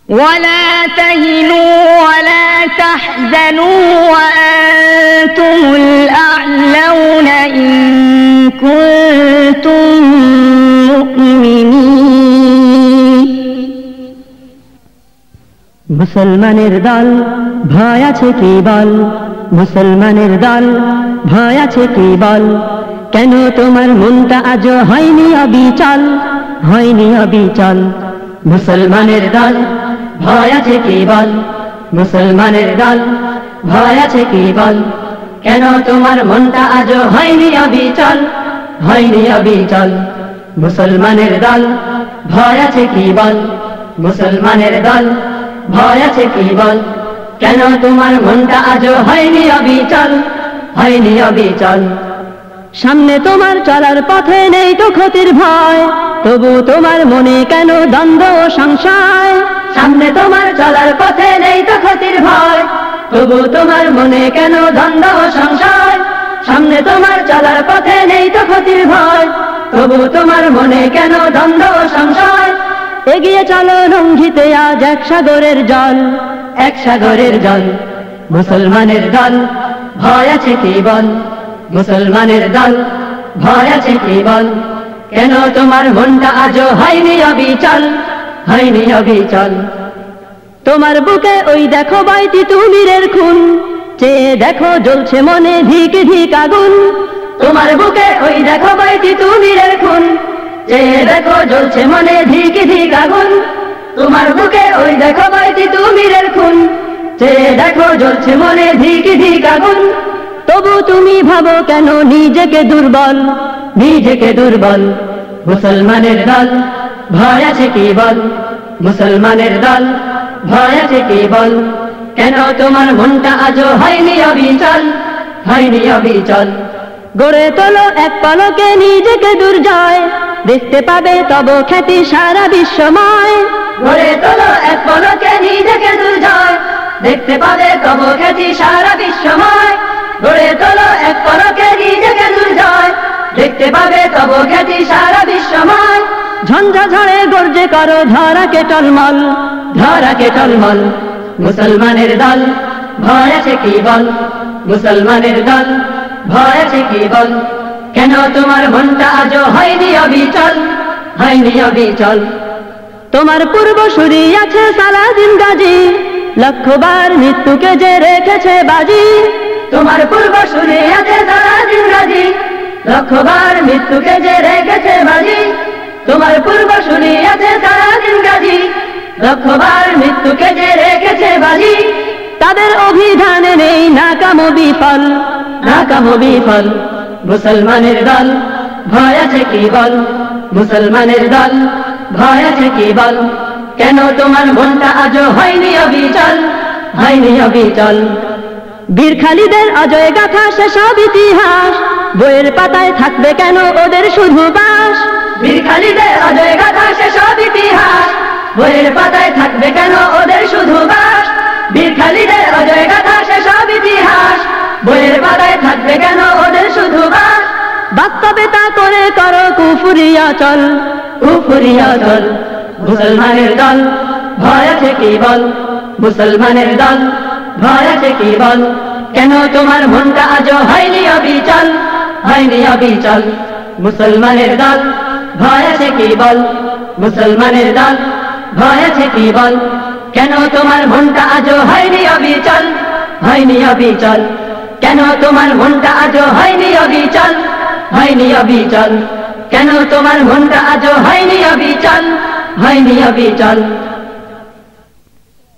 ولا تهنوا ولا تحزنوا وأنتم الأعلون إن كنتم مؤمنين মুসলমানের দল ভয় আছে কি বল, মুসলমানের দল ভয় আছে কি বল, কেন তোমার মনটা আজও হয়নি অবিচল, হয়নি অবিচল। মুসলমানের দল ভয় আছে কি বল, মুসলমানের দল ভয় আছে কি বল, কেন তোমার মনটা আজও হয়নি অবিচল, হয়নি অবিচল। মুসলমানের দল ভয় আছে কি বল, মুসলমানের দল ভয় আছে কি বল, কেন তোমার মনটা আজও হয়নি অবিচল, হয়নি অবিচল। সামনে তোমার চলার পথে নেই তো ক্ষতির ভয়, তবু তোমার মনে কেন দ্বন্দ্ব ও সংশয়। সামনে তোমার চলার পথে নেই তো ক্ষতির ভয়, তবু তোমার মনে কেন দ্বন্দ্ব ও সংশয়। সামনে তোমার চলার পথে নেই তো ক্ষতির ভয়, তবু তোমার মনে কেন দ্বন্দ্ব ও সংশয়। এগিয়ে চলো রঙ্গিতে আজ এক সাগরের জল, এক সাগরের জল। মুসলমানের দল ভয় আছে কি বল, মুসলমানের দল ভয় আছে কি বল, কেন তোমার মনটা আজও হয়নি অবিচল, হয়নি অবিচল। তোমার বুকে ওই দেখো বাইতি তুমিরের খুন, চেয়ে দেখো জ্বলছে মনে ধিক ধিক আগুন। তোমার বুকে ওই দেখো বাইতি তুমিরের খুন, চেয়ে দেখো জ্বলছে মনে ধিক ধিক আগুন। তোমার বুকে ওই দেখো বাইতি তুমিরের খুন, চেয়ে দেখো জ্বলছে মনে ধিক ধিক আগুন। তবু তুমি ভাবো কেন নিজেকে দুর্বল, নিজেকে দুর্বল। মুসলমানের দল ভয় আছে কি বল, মুসলমানের দল ভয় আছে কি বল, কেন তোমার মনটা আজও হয়নি অবিচল, হয়নি অবিচল। গড়ে তোলো এক পলকে নিজেকে দুর্জয়, দেখতে পাবে তব খ্যাতি সারা বিশ্বময়। গড়ে তোলো এক পলকে নিজেকে দুর্জয়, দেখতে পাবে তব খ্যাতি সারা বিশ্বময়। গড়ে তোলো এক পলকে নিজেকে দুর্জয়, দেখতে পাবে তব খ্যাতি সারা বিশ্বময়। ঝঞ্ঝা ঝড়ে গর্জে করো ধরাকে টলমল, ধরাকে টলমল। মুসলমানের দল ভয় আছে কি বল, মুসলমানের দল ভয় আছে কি বল, কেন তোমার মনটা আজও হয়নি অবিচল, হয়নি অবিচল। তোমার পূর্বসূরি আছে সালাদিন গাজী, লক্ষবার মৃত্যুকে যে রেখেছে বাজি। তোমার পূর্বসূরি আছে সালাদিন গাজী, লক্ষবার মৃত্যুকে যে রেখেছে বাজি। তোমার পূর্বসূরি আছে সালাদিন গাজী, লক্ষবার মৃত্যুকে যে রেখেছে বাজি। তাদের অভিধানে নেই নাকাম বিফল, নাকাম বিফল। মুসলমানের দল ভয় আছে কি বল, মুসলমানের দল ভয় আছে কি বল, কেন তোমার মনটা আজও হয়নি অবিচল, হয়নি অবিচল। বীর খালিদের অজয় গাথা সেসব ইতিহাস, বইয়ের পাতায় থাকবে কেন ওদের শুধু বাস। বীর খালিদের অজয় গাথা সেসব ইতিহাস, বইয়ের পাতায় থাকবে কেন ওদের শুধু বাস। বীর খালিদের অজয় গাথা সেসব ইতিহাস, বইয়ের পাতায় থাকবে কেন ওদের শুধু বাস। বাস্তবে তা করে করো কুফরি অচল, কুফরি অচল। মুসলমানের দল ভয় আছে কি বল, মুসলমানের দল ভয় আছে কি বল, কেন তোমার মনটা আজও হয়নি অবিচল, হয়নি অবিচল। মুসলমানের দল ভয় আছে কি বল, মুসলমানের দল ভয় আছে কি বল, কেন তোমার মনটা আজও হয়নি অবিচল, হয়নি অবিচল। কেন তোমার মনটা আজও হয়নি অবিচল, হয়নি অবিচল। কেন তোমার মনটা আজও হয়নি অবিচল, হয়নি অবিচল।